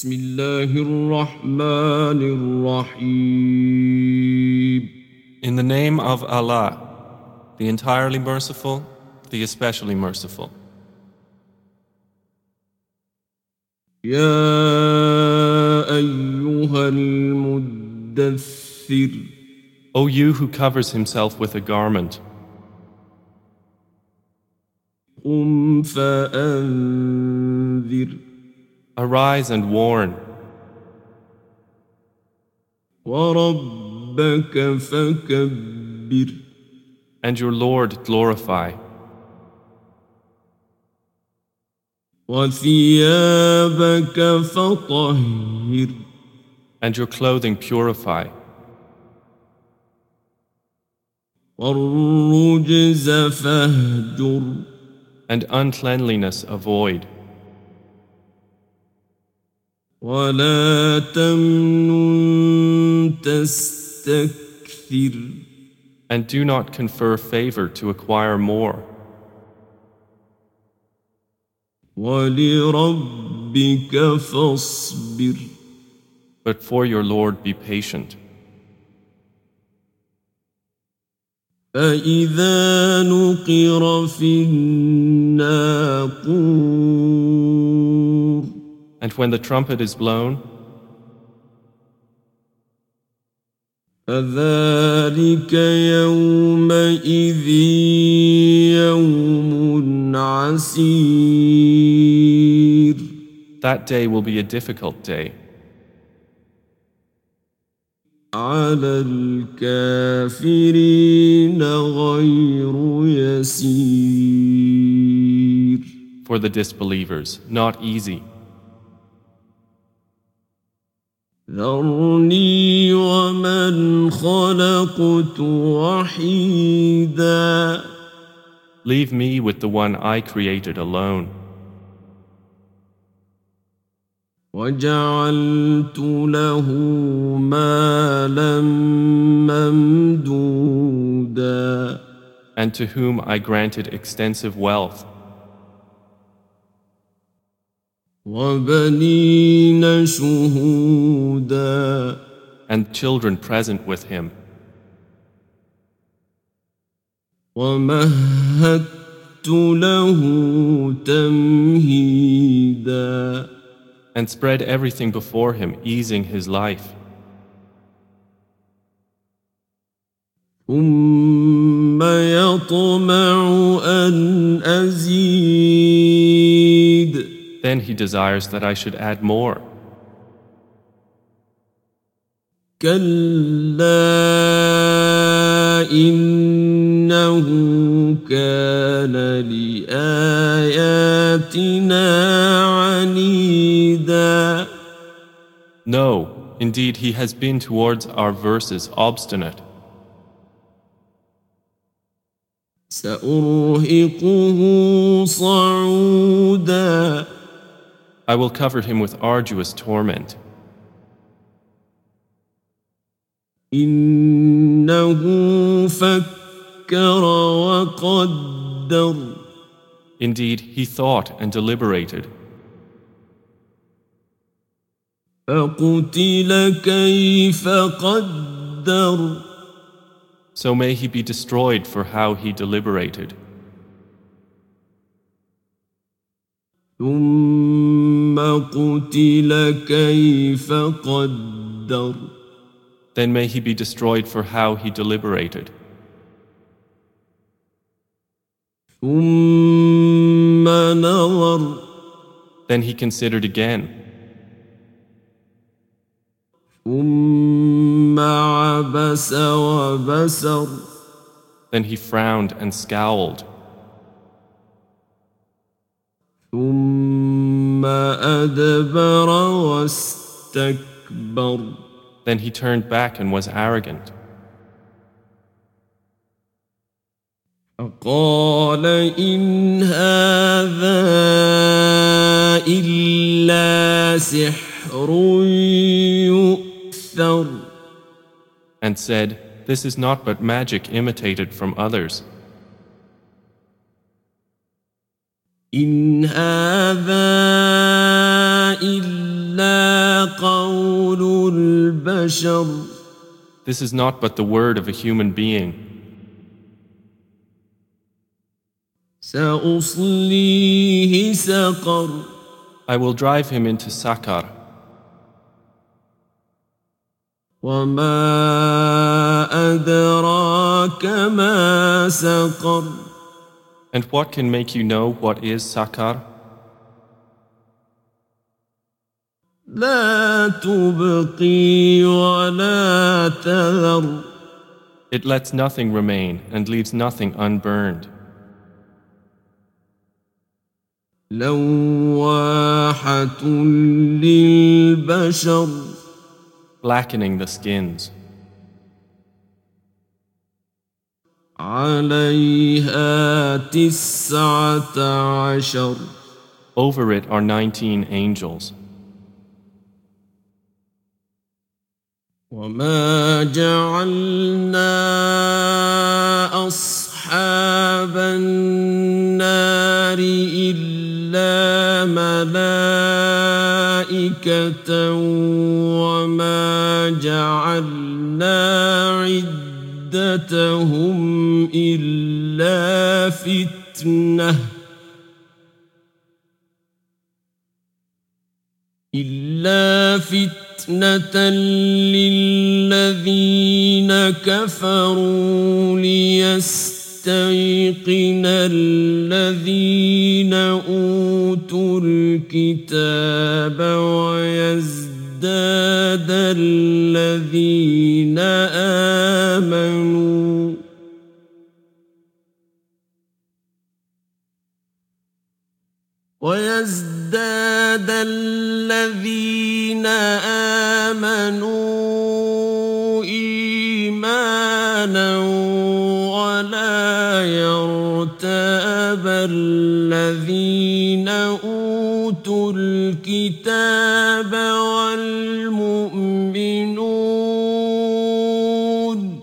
بسم الله الرحمن الرحيم. In the name of Allah, the entirely merciful, the especially merciful. يا أيها المدثر O you who covers himself with a garment, قم فأنذر arise and warn, وربك فكبر and your Lord glorify, وثيابك فطهر and your clothing purify, والرجز فاهجر and uncleanliness avoid, ولا تمنن تستكثر and do not confer favor to acquire more. ولربك فاصبر But for your Lord be patient. فإذا نقر في الناقور And when the trumpet is blown, فذلك يومئذ يوم عسير that day will be a difficult day. على الكافرين غير يسير For the disbelievers, not easy. ذرني ومن خلقت وحيدا Leave me with the one I created alone. وجعلت له مالا ممدودا And to whom I granted extensive wealth, وبنين شهودا and children present with him, ومهدت له تمهيدا and spread everything before him, easing his life. ثم يطمع أن أزيد Then he desires that I should add more. كلا إنه كان لآياتنا عنيدا No, indeed he has been towards our verses obstinate. سأرهقه صعودا I will cover him with arduous torment. إنه فكر وقدر Indeed, he thought and deliberated. فقتل كيف قدر So may he be destroyed for how he deliberated. ثم قتل كيف قدر Then may he be destroyed for how he deliberated. ثم نظر Then he considered again. ثم عبس وبسر Then he frowned and scowled. ثم أدبر واستكبر Then he turned back and was arrogant. فقال إن هذا إلا سحر يؤثر And said, "This is not but magic imitated from others. إن هذا إلا إلا قول البشر. This is not but the word of a human being. سأصليه سقر. I will drive him into Sakar. وما أدراك ما سقر. And what can make you know what is Sakar? لا تبقي ولا تذر. It lets nothing remain and leaves nothing unburned. لواحة للبشر. Blackening the skins. عليها 19. Over it are 19 angels. وما جعلنا أصحاب النار إلا ملائكة وما جعلنا عدتهم إلا فتنة للذين كفروا ليستيقن الذين أوتوا الكتاب ويزداد الذين آمنوا إيمانا ولا يرتاب الذين أوتوا الكتاب والمؤمنون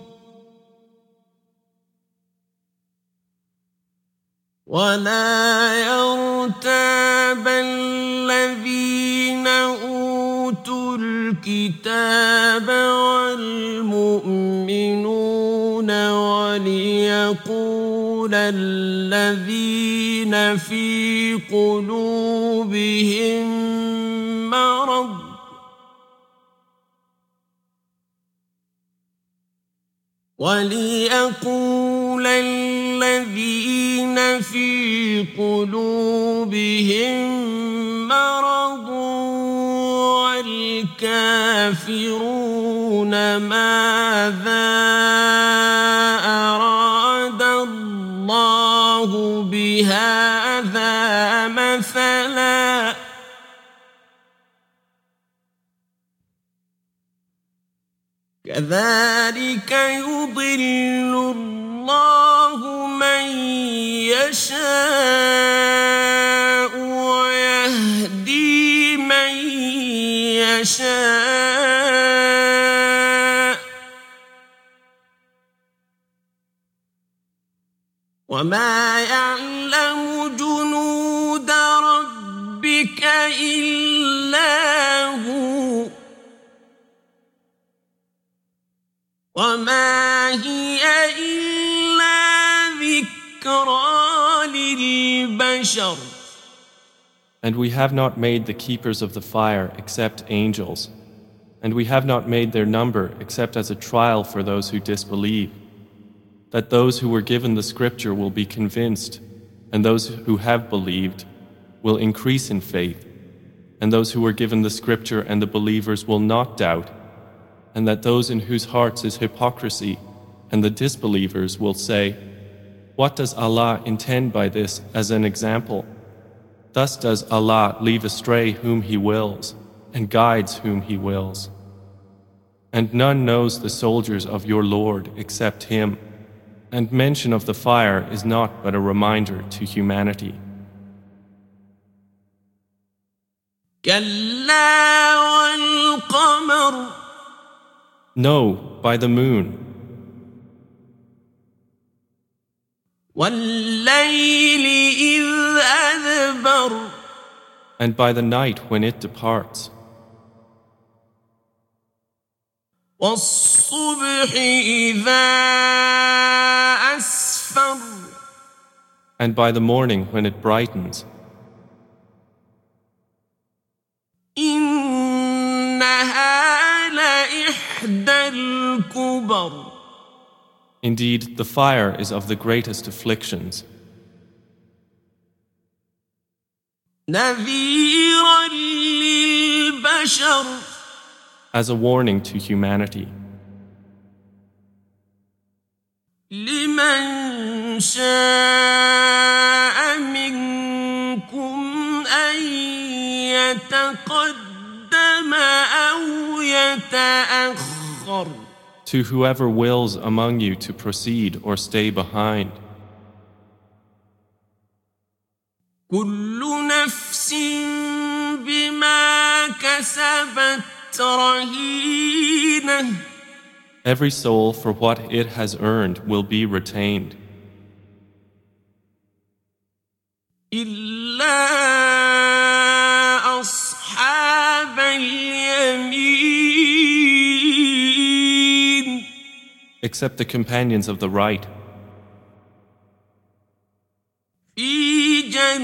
وليقول الذين في قلوبهم مرض والكافرون ماذا أراد الله بهذا مثلا كذلك يضل الله من يشاء ويهدي من يشاء وما يعلم جنود ربك إلا هو وما هي إلا ذكرى للبشر. And we have not made the keepers of the fire except angels, and we have not made their number except as a trial for those who disbelieve, that those who were given the scripture will be convinced, and those who have believed will increase in faith, and those who were given the scripture and the believers will not doubt, and that those in whose hearts is hypocrisy and the disbelievers will say, "What does Allah intend by this as an example?" Thus does Allah leave astray whom He wills and guides whom He wills. And none knows the soldiers of your Lord except Him, and mention of the fire is not but a reminder to humanity. كلا والقمر. No, by the moon. والليل إذ أدبر. And by the night when it departs. والصبح إذا أسفر And by the morning when it brightens, إنها لإحدى الكبر indeed the fire is of the greatest afflictions, نذيرا للبشر as a warning to humanity. لمن شاء منكم أن يتقدم أو يتأخر To whoever wills among you to proceed or stay behind, كل نفس بما كسبت رهينة every soul for what it has earned will be retained, إلا أصحاب اليمين except the companions of the right, في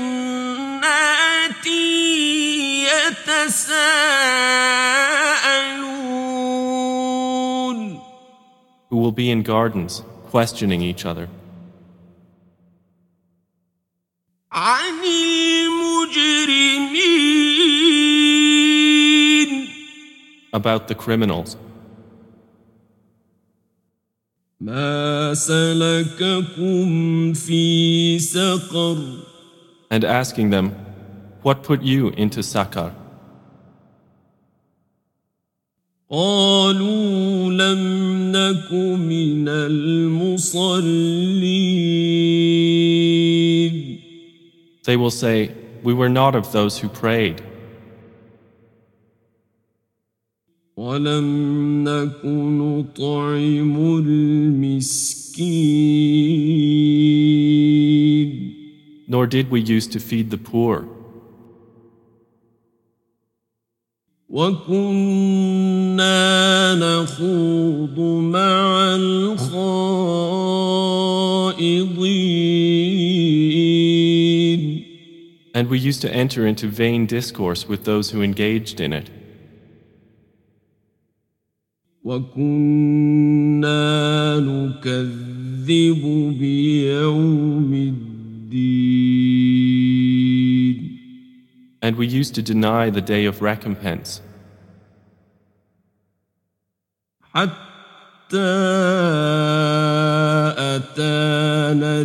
جنات يتساءلون who will be in gardens, questioning each other عن المجرمين about the criminals. ما سلككم في سقر And asking them, what put you into Sakar? قالوا لم نك من المصلين They will say, we were not of those who prayed, ولم نك نطعم المسكين nor did we use to feed the poor, وكنا نخوض مع الخائضين and we used to enter into vain discourse with those who engaged in it, وكنا نكذب بيوم الدين and we used to deny the day of recompense, حتى أتانا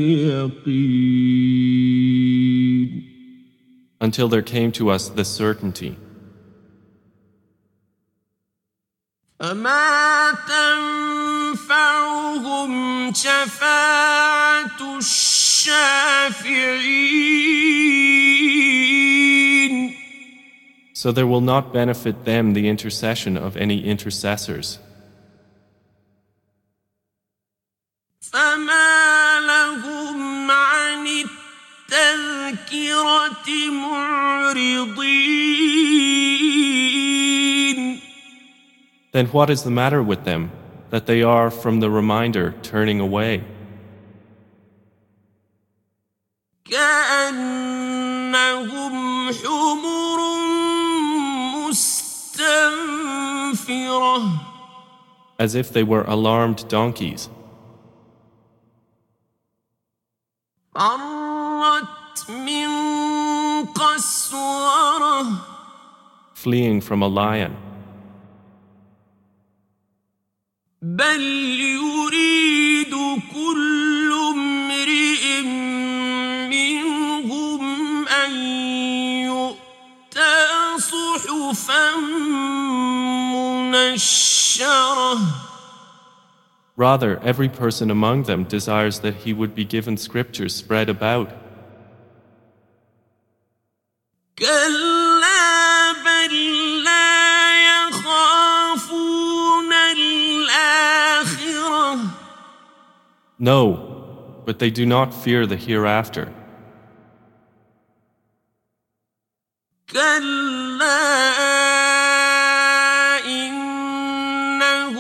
اليقين until there came to us the certainty. فما تنفعهم شفاعة الشافعين So there will not benefit them the intercession of any intercessors. فما لهم عن التذكرة معرضين Then what is the matter with them, that they are from the reminder turning away? كأنهم حمر مستنفرة As if they were alarmed donkeys, فرت من قسورة fleeing from a lion. بل يريد كل امرئ منهم أن يؤتى صحفا منشرة Rather, every person among them desires that he would be given scriptures spread about. كلا بل لا يخافون الآخرة No, but they do not fear the hereafter. كلا إنه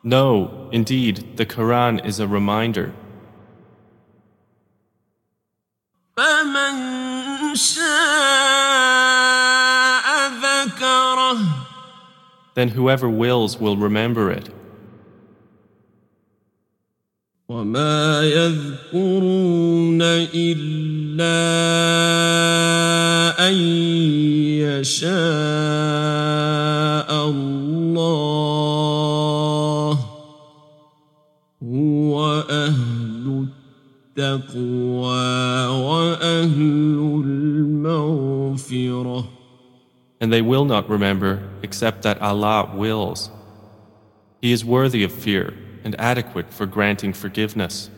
No, indeed, the Quran is a reminder. فمن شاء ذكره Then whoever wills will remember it. وما يذكرون إلا أن يشاء الله هو أهل التقوى وأهل المغفرة. And they will not remember except that Allah wills. He is worthy of fear and adequate for granting forgiveness.